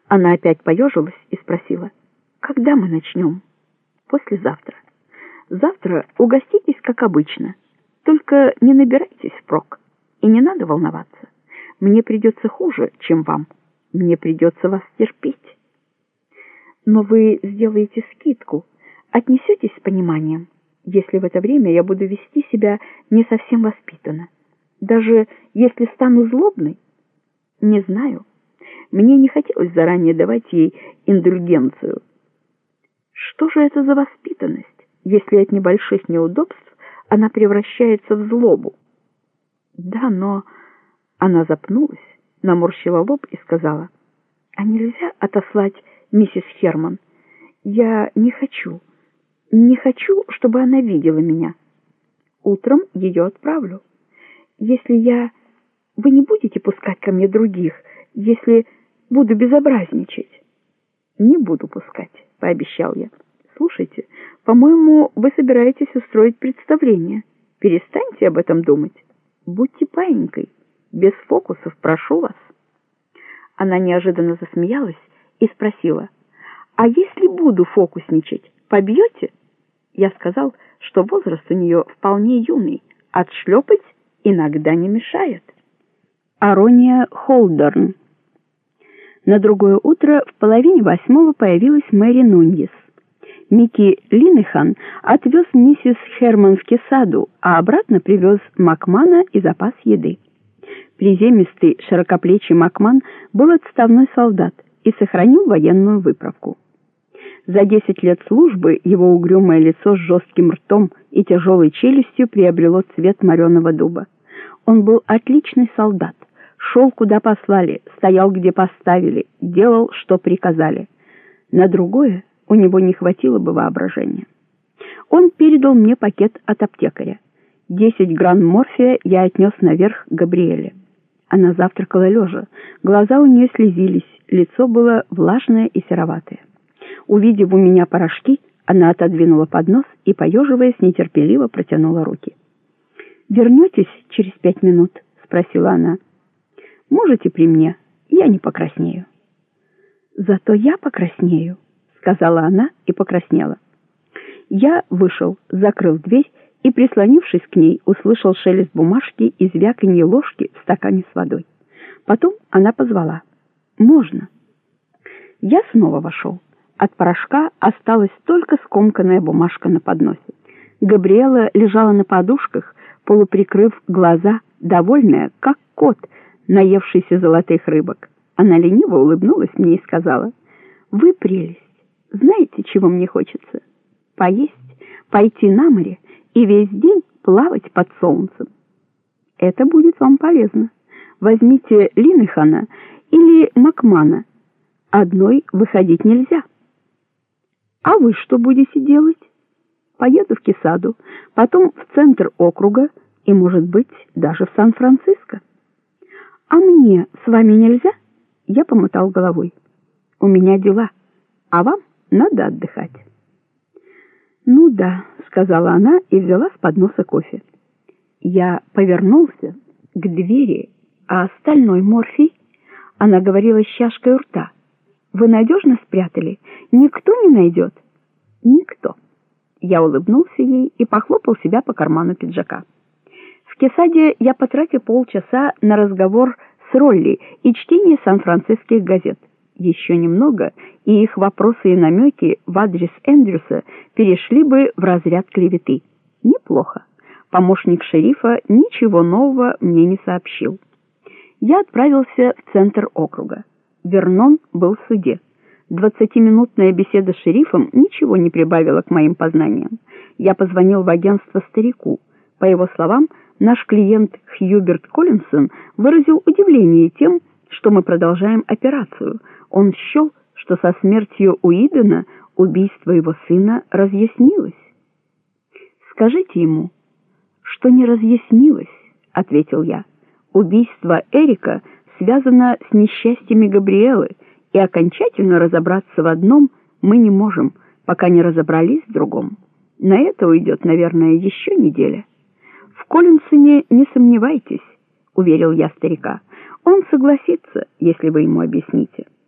Она опять поежилась и спросила: «Когда мы начнем?» «Послезавтра. Завтра угоститесь, как обычно. Только не набирайтесь впрок. И не надо волноваться. Мне придется хуже, чем вам. Мне придется вас терпеть. Но вы сделаете скидку, отнесетесь с пониманием, если в это время я буду вести себя не совсем воспитанно. Даже если стану злобной? Не знаю. Мне не хотелось заранее давать ей индульгенцию. Что же это за воспитанность, если от небольших неудобств она превращается в злобу? Да, но... Она запнулась, наморщила лоб и сказала: «А нельзя отослать миссис Херман? Я не хочу, чтобы она видела меня. Утром ее отправлю. Если я... Вы не будете пускать ко мне других, если буду безобразничать?» «Не буду пускать», — пообещал я. «Слушайте, по-моему, вы собираетесь устроить представление. Перестаньте об этом думать. Будьте паинькой. Без фокусов, прошу вас». Она неожиданно засмеялась и спросила: «А если буду фокусничать, побьете?» Я сказал, что возраст у нее вполне юный, отшлепать иногда не мешает. Арония Холдерн. На другое утро в 7:30 появилась Мэри Нуньес. Микки Линнехан отвез миссис Херман в Кесаду, а обратно привез Макмана и запас еды. Приземистый, широкоплечий Макман был отставной солдат и сохранил военную выправку. За 10 лет службы его угрюмое лицо с жестким ртом и тяжелой челюстью приобрело цвет мореного дуба. Он был отличный солдат, шел куда послали, стоял где поставили, делал, что приказали. На другое у него не хватило бы воображения. Он передал мне пакет от аптекаря. 10 грамм морфия я отнес наверх Габриэле. Она завтракала лежа, глаза у нее слезились, лицо было влажное и сероватое. Увидев у меня порошки, она отодвинула поднос и, поеживаясь, нетерпеливо протянула руки. «Вернетесь через 5 минут?» — спросила она. «Можете при мне, я не покраснею». «Зато я покраснею», — сказала она и покраснела. Я вышел, закрыл дверь и, прислонившись к ней, услышал шелест бумажки и звяканье ложки в стакане с водой. Потом она позвала: «Можно?» Я снова вошел. От порошка осталась только скомканная бумажка на подносе. Габриэла лежала на подушках, полуприкрыв глаза, довольная, как кот, наевшийся золотых рыбок. Она лениво улыбнулась мне и сказала: «Вы прелесть. Знаете, чего мне хочется? Поесть, пойти на море и весь день плавать под солнцем. Это будет вам полезно. Возьмите Линнехана или Макмана. Одной выходить нельзя». «А вы что будете делать?» «Поеду в Кесаду, потом в центр округа и, может быть, даже в Сан-Франциско». «А мне с вами нельзя?» Я помотал головой. «У меня дела, а вам надо отдыхать». «Ну да», — сказала она и взяла с подноса кофе. Я повернулся к двери. «А остальной морфий?» Она говорила с чашкой у рта. «Вы надежно спрятали? Никто не найдет?» «Никто». Я улыбнулся ей и похлопал себя по карману пиджака. В Кесаде я потратил полчаса на разговор с Ролли и чтение сан-франциских газет. Еще немного, и их вопросы и намеки в адрес Эндрюса перешли бы в разряд клеветы. Неплохо. Помощник шерифа ничего нового мне не сообщил. Я отправился в центр округа. Вернон был в суде. 20-минутная беседа с шерифом ничего не прибавила к моим познаниям. Я позвонил в агентство старику. По его словам, наш клиент Хьюберт Коллинсон выразил удивление тем, что мы продолжаем операцию. Он счел, что со смертью Уидона убийство его сына разъяснилось. «Скажите ему, что не разъяснилось», — ответил я. «Убийство Эрика связано с несчастьями Габриэлы, и окончательно разобраться в одном мы не можем, пока не разобрались в другом. На это уйдет, наверное, еще неделя». «В Коллинсоне не сомневайтесь», — уверил я старика. «Он согласится, если вы ему объясните».